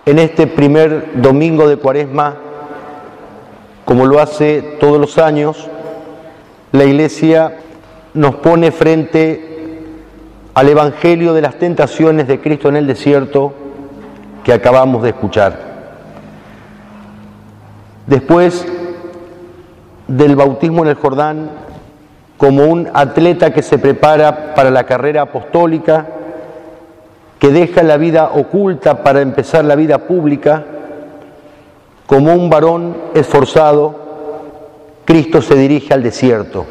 En este primer domingo de Cuaresma, como lo hace todos los años, la Iglesia nos pone frente al Evangelio de las tentaciones de Cristo en el desierto que acabamos de escuchar. Después del bautismo en el Jordán, como un atleta que se prepara para la carrera apostólica, que deja la vida oculta para empezar la vida pública, como un varón esforzado, Cristo se dirige al desierto.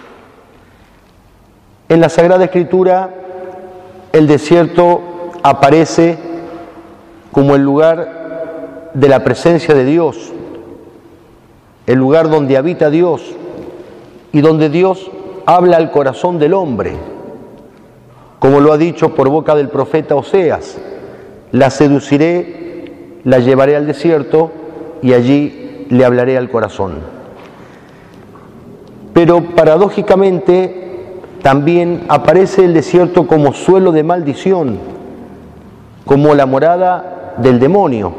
En la Sagrada Escritura, el desierto aparece como el lugar de la presencia de Dios, el lugar donde habita Dios y donde Dios habla al corazón del hombre, como lo ha dicho por boca del profeta Oseas: la seduciré, la llevaré al desierto y allí le hablaré al corazón. Pero paradójicamente también aparece el desierto como suelo de maldición, como la morada del demonio.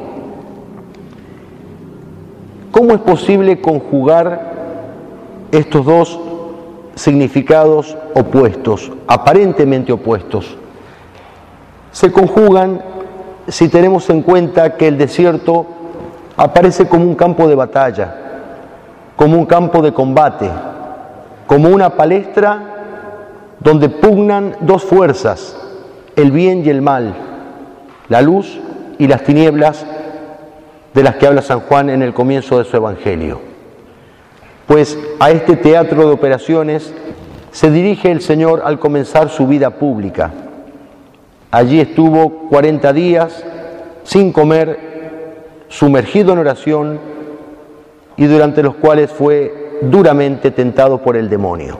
¿Cómo es posible conjugar estos dos significados opuestos, aparentemente opuestos? Se conjugan si tenemos en cuenta que el desierto aparece como un campo de batalla, como un campo de combate, como una palestra donde pugnan dos fuerzas, el bien y el mal, la luz y las tinieblas, de las que habla San Juan en el comienzo de su Evangelio. Pues a este teatro de operaciones se dirige el Señor al comenzar su vida pública. Allí estuvo 40 días sin comer, sumergido en oración, y durante los cuales fue duramente tentado por el demonio.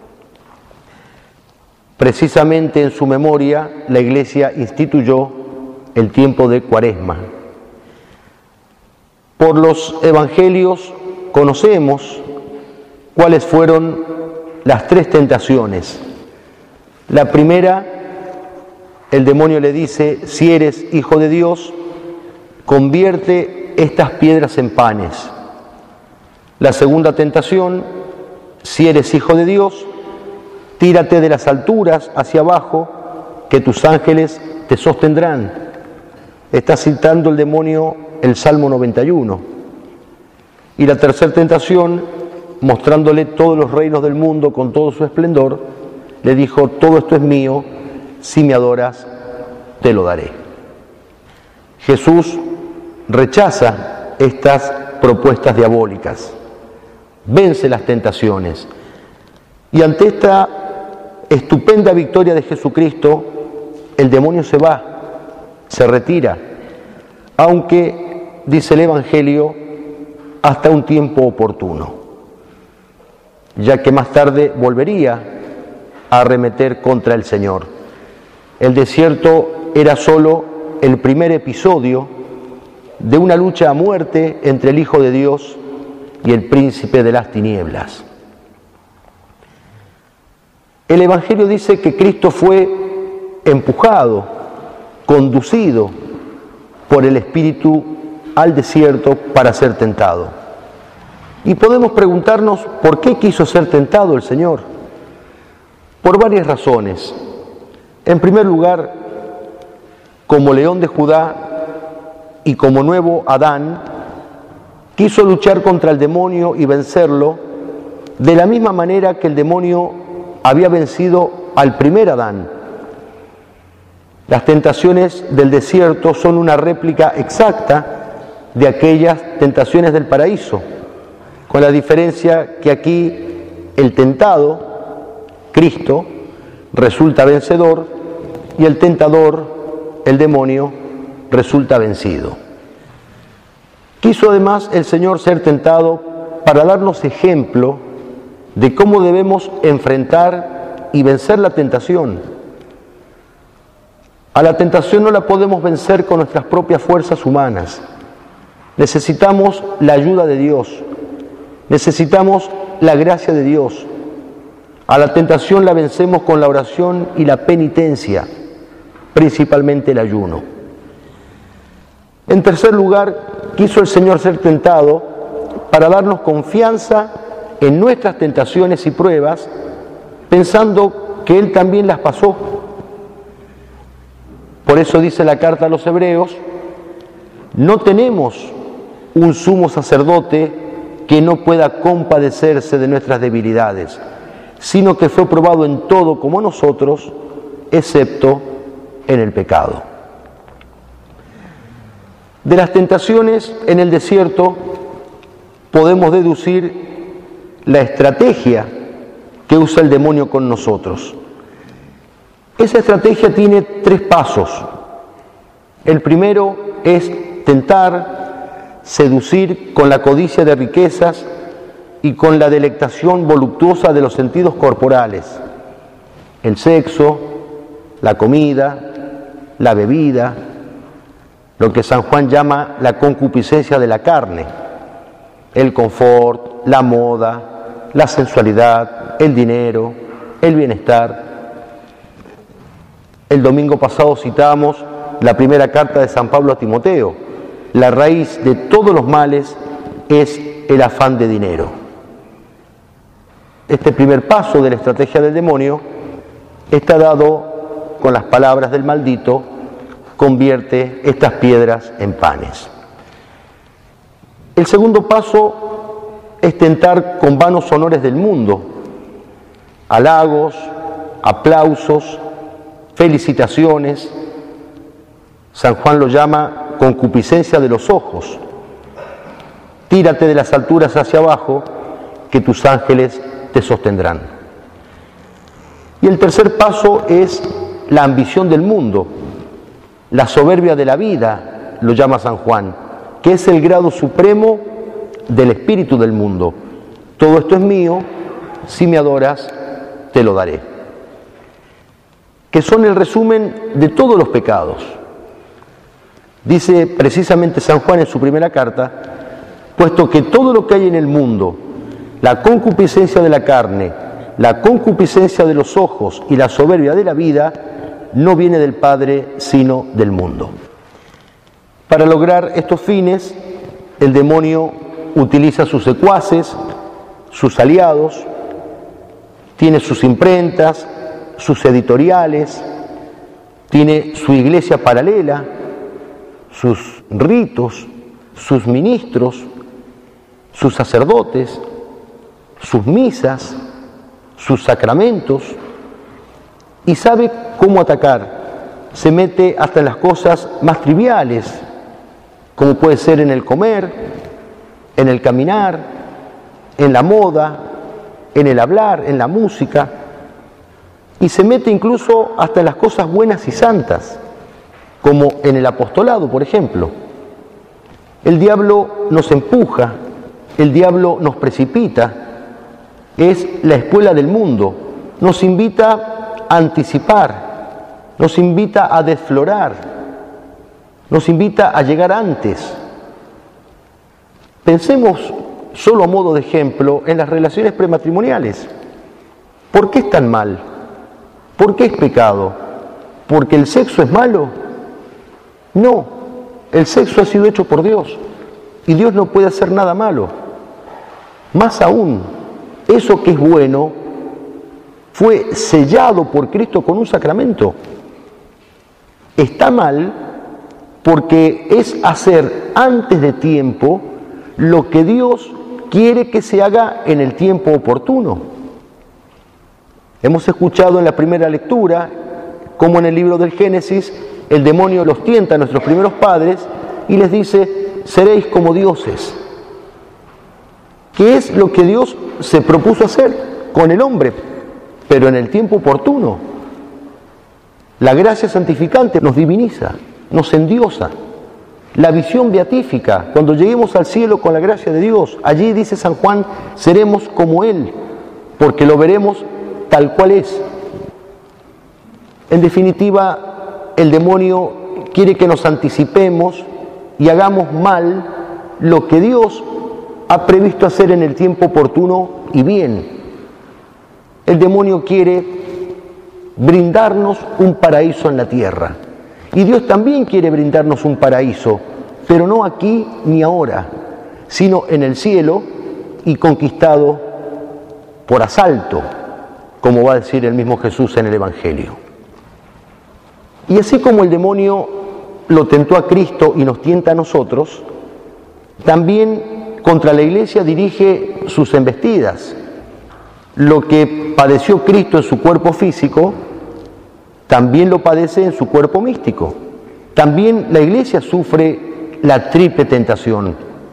Precisamente en su memoria, la Iglesia instituyó el tiempo de Cuaresma. Por los Evangelios conocemos cuáles fueron las tres tentaciones. La primera, el demonio le dice: si eres hijo de Dios, convierte estas piedras en panes. La segunda tentación: si eres hijo de Dios, tírate de las alturas hacia abajo, que tus ángeles te sostendrán. Está citando el demonio el Salmo 91. Y la tercera tentación, mostrándole todos los reinos del mundo con todo su esplendor, le dijo: todo esto es mío, si me adoras, te lo daré. Jesús rechaza estas propuestas diabólicas, vence las tentaciones, y ante esta estupenda victoria de Jesucristo, el demonio se va, se retira, aunque, dice el Evangelio, hasta un tiempo oportuno, ya que más tarde volvería a arremeter contra el Señor. El desierto era solo el primer episodio de una lucha a muerte entre el Hijo de Dios y el príncipe de las tinieblas. El Evangelio dice que Cristo fue empujado, conducido por el Espíritu al desierto para ser tentado. Y podemos preguntarnos por qué quiso ser tentado el Señor. Por varias razones. En primer lugar, como león de Judá y como nuevo Adán, quiso luchar contra el demonio y vencerlo de la misma manera que el demonio había vencido al primer Adán. Las tentaciones del desierto son una réplica exacta de aquellas tentaciones del paraíso, con la diferencia que aquí el tentado, Cristo, resulta vencedor y el tentador, el demonio, resulta vencido. Quiso además el Señor ser tentado para darnos ejemplo de cómo debemos enfrentar y vencer la tentación. A la tentación no la podemos vencer con nuestras propias fuerzas humanas. Necesitamos la ayuda de Dios, necesitamos la gracia de Dios. A la tentación la vencemos con la oración y la penitencia, principalmente el ayuno. En tercer lugar, quiso el Señor ser tentado para darnos confianza en nuestras tentaciones y pruebas, pensando que Él también las pasó. Por eso dice la carta a los Hebreos: no tenemos un sumo sacerdote que no pueda compadecerse de nuestras debilidades, sino que fue probado en todo como nosotros, excepto en el pecado. De las tentaciones en el desierto podemos deducir la estrategia que usa el demonio con nosotros. Esa estrategia tiene 3 pasos. El primero es tentar, seducir con la codicia de riquezas y con la delectación voluptuosa de los sentidos corporales: el sexo, la comida, la bebida, lo que San Juan llama la concupiscencia de la carne, el confort, la moda, la sensualidad, el dinero, el bienestar. El domingo pasado citamos la primera carta de San Pablo a Timoteo: la raíz de todos los males es el afán de dinero. Este primer paso de la estrategia del demonio está dado con las palabras del maldito: convierte estas piedras en panes. El segundo paso es tentar con vanos honores del mundo: halagos, aplausos, felicitaciones. San Juan lo llama concupiscencia de los ojos. Tírate de las alturas hacia abajo, que tus ángeles te sostendrán. Y el tercer paso es la ambición del mundo, la soberbia de la vida, lo llama San Juan, que es el grado supremo del espíritu del mundo. Todo esto es mío, si me adoras, te lo daré. Que son el resumen de todos los pecados. Dice precisamente San Juan en su primera carta: puesto que todo lo que hay en el mundo, la concupiscencia de la carne, la concupiscencia de los ojos y la soberbia de la vida, no viene del Padre, sino del mundo. Para lograr estos fines, el demonio utiliza sus secuaces, sus aliados, tiene sus imprentas, sus editoriales, tiene su iglesia paralela, sus ritos, sus ministros, sus sacerdotes, sus misas, sus sacramentos, y sabe cómo atacar. Se mete hasta en las cosas más triviales, como puede ser en el comer, en el caminar, en la moda, en el hablar, en la música, y se mete incluso hasta en las cosas buenas y santas, como en el apostolado, por ejemplo. El diablo nos empuja, el diablo nos precipita, es la escuela del mundo, nos invita a anticipar, nos invita a desflorar, nos invita a llegar antes. Pensemos, solo a modo de ejemplo, en las relaciones prematrimoniales. ¿Por qué es tan mal? ¿Por qué es pecado? ¿Porque el sexo es malo? No, el sexo ha sido hecho por Dios y Dios no puede hacer nada malo. Más aún, eso que es bueno fue sellado por Cristo con un sacramento. Está mal porque es hacer antes de tiempo lo que Dios quiere que se haga en el tiempo oportuno. Hemos escuchado en la primera lectura cómo en el libro del Génesis el demonio los tienta a nuestros primeros padres y les dice: seréis como dioses. ¿Qué es lo que Dios se propuso hacer con el hombre? Pero en el tiempo oportuno. La gracia santificante nos diviniza, nos endiosa. La visión beatífica, cuando lleguemos al cielo con la gracia de Dios, allí dice San Juan, seremos como Él, porque lo veremos tal cual es. En definitiva, el demonio quiere que nos anticipemos y hagamos mal lo que Dios ha previsto hacer en el tiempo oportuno y bien. El demonio quiere brindarnos un paraíso en la tierra. Y Dios también quiere brindarnos un paraíso pero no aquí ni ahora, sino en el cielo y conquistado por asalto, como va a decir el mismo Jesús en el Evangelio. Y así como el demonio lo tentó a Cristo y nos tienta a nosotros, también contra la Iglesia dirige sus embestidas. Lo que padeció Cristo en su cuerpo físico, también lo padece en su cuerpo místico. También la Iglesia sufre la triple tentación.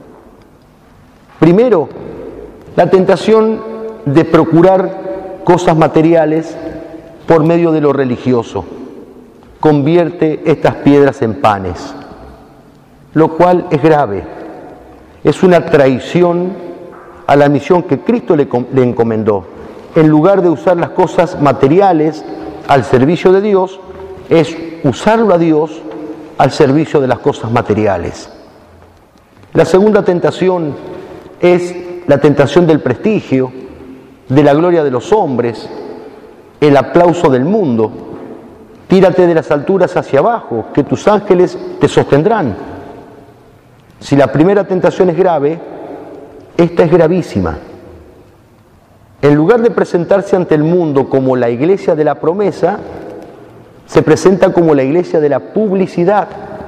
Primero, la tentación de procurar cosas materiales por medio de lo religioso. Convierte estas piedras en panes, lo cual es grave. Es una traición a la misión que Cristo le encomendó. En lugar de usar las cosas materiales al servicio de Dios, es usarlo a Dios al servicio de las cosas materiales. La segunda tentación es la tentación del prestigio, de la gloria de los hombres, el aplauso del mundo. Tírate de las alturas hacia abajo, que tus ángeles te sostendrán. Si la primera tentación es grave, esta es gravísima. En lugar de presentarse ante el mundo como la iglesia de la promesa, se presenta como la iglesia de la publicidad,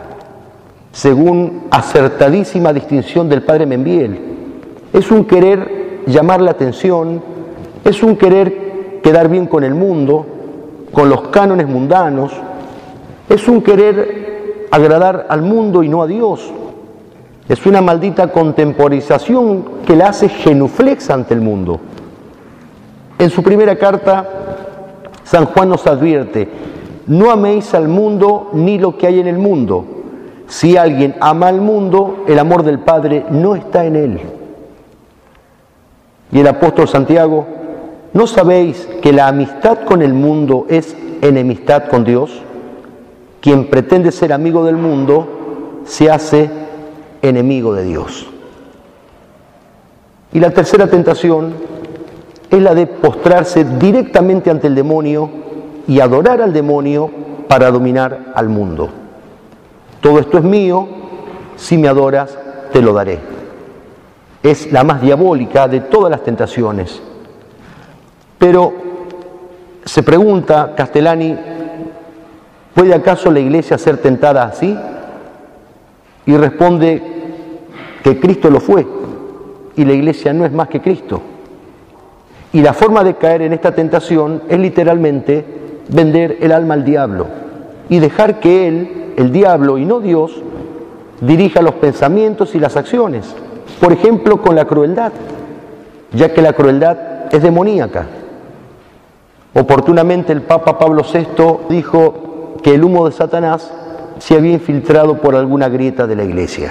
según acertadísima distinción del padre Membiel. Es un querer llamar la atención, es un querer quedar bien con el mundo, con los cánones mundanos, es un querer agradar al mundo y no a Dios. Es una maldita contemporización que la hace genuflexa ante el mundo. En su primera carta, San Juan nos advierte: no améis al mundo ni lo que hay en el mundo. Si alguien ama al mundo, el amor del Padre no está en él. Y el apóstol Santiago: ¿no sabéis que la amistad con el mundo es enemistad con Dios? Quien pretende ser amigo del mundo se hace enemigo de Dios. Y la tercera tentación es la de postrarse directamente ante el demonio y adorar al demonio para dominar al mundo. Todo esto es mío, si me adoras, te lo daré. Es la más diabólica de todas las tentaciones. Pero se pregunta Castellani, ¿puede acaso la Iglesia ser tentada así? Y responde que Cristo lo fue, y la Iglesia no es más que Cristo. Y la forma de caer en esta tentación es literalmente vender el alma al diablo y dejar que él, el diablo y no Dios, dirija los pensamientos y las acciones. Por ejemplo, con la crueldad, ya que la crueldad es demoníaca. Oportunamente el Papa Pablo VI dijo que el humo de Satanás se había infiltrado por alguna grieta de la Iglesia.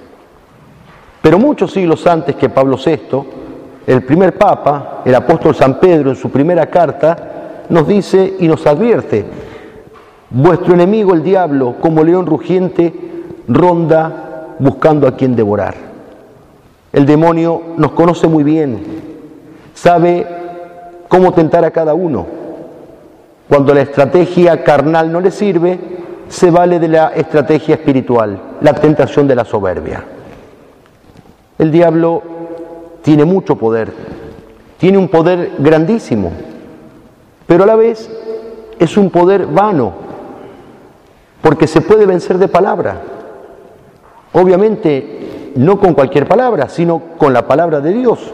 Pero muchos siglos antes que Pablo VI, el primer Papa, el apóstol San Pedro, en su primera carta, nos dice y nos advierte: vuestro enemigo el diablo, como león rugiente, ronda buscando a quien devorar. El demonio nos conoce muy bien, sabe cómo tentar a cada uno. Cuando la estrategia carnal no le sirve, se vale de la estrategia espiritual, la tentación de la soberbia. El diablo tiene mucho poder, tiene un poder grandísimo, pero a la vez es un poder vano, porque se puede vencer de palabra. Obviamente, no con cualquier palabra, sino con la palabra de Dios.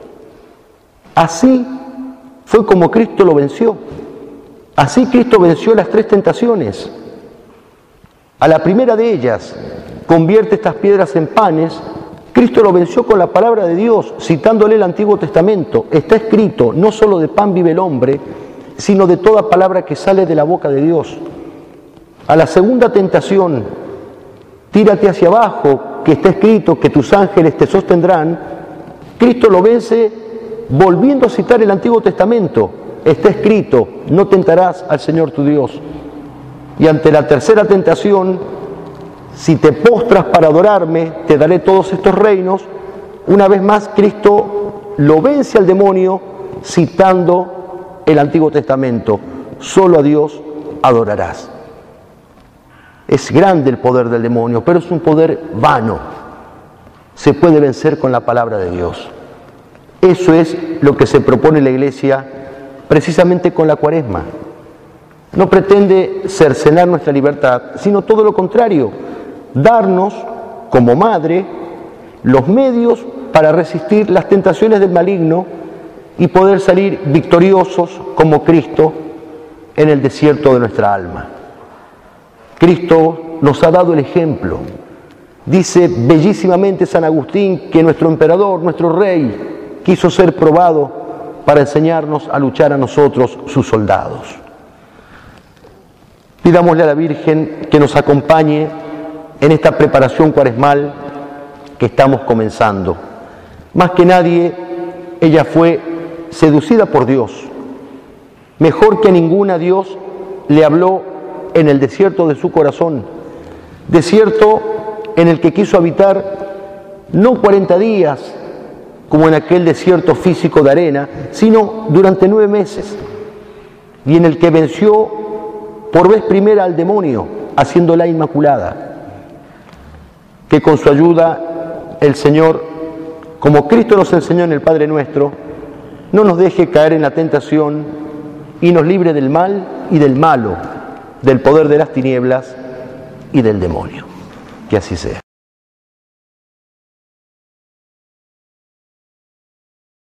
Así fue como Cristo lo venció. Así Cristo venció las tres tentaciones. A la primera de ellas, convierte estas piedras en panes. Cristo lo venció con la palabra de Dios, citándole el Antiguo Testamento. Está escrito: no solo de pan vive el hombre, sino de toda palabra que sale de la boca de Dios. A la segunda tentación, tírate hacia abajo, que está escrito que tus ángeles te sostendrán. Cristo lo vence volviendo a citar el Antiguo Testamento. Está escrito: no tentarás al Señor tu Dios. Y ante la tercera tentación, si te postras para adorarme, te daré todos estos reinos. Una vez más, Cristo lo vence al demonio citando el Antiguo Testamento: solo a Dios adorarás. Es grande el poder del demonio, pero es un poder vano. Se puede vencer con la palabra de Dios. Eso es lo que se propone la Iglesia precisamente con la Cuaresma. No pretende cercenar nuestra libertad, sino todo lo contrario, darnos, como madre, los medios para resistir las tentaciones del maligno y poder salir victoriosos como Cristo en el desierto de nuestra alma. Cristo nos ha dado el ejemplo. Dice bellísimamente San Agustín que nuestro emperador, nuestro rey, quiso ser probado para enseñarnos a luchar a nosotros, sus soldados. Pidámosle a la Virgen que nos acompañe en esta preparación cuaresmal que estamos comenzando. Más que nadie, ella fue seducida por Dios. Mejor que ninguna, Dios le habló en el desierto de su corazón. Desierto en el que quiso habitar no 40 días, como en aquel desierto físico de arena, sino durante 9 meses. Y en el que venció por vez primera al demonio, haciéndola inmaculada. Que con su ayuda el Señor, como Cristo nos enseñó en el Padre Nuestro, no nos deje caer en la tentación y nos libre del mal y del malo, del poder de las tinieblas y del demonio. Que así sea.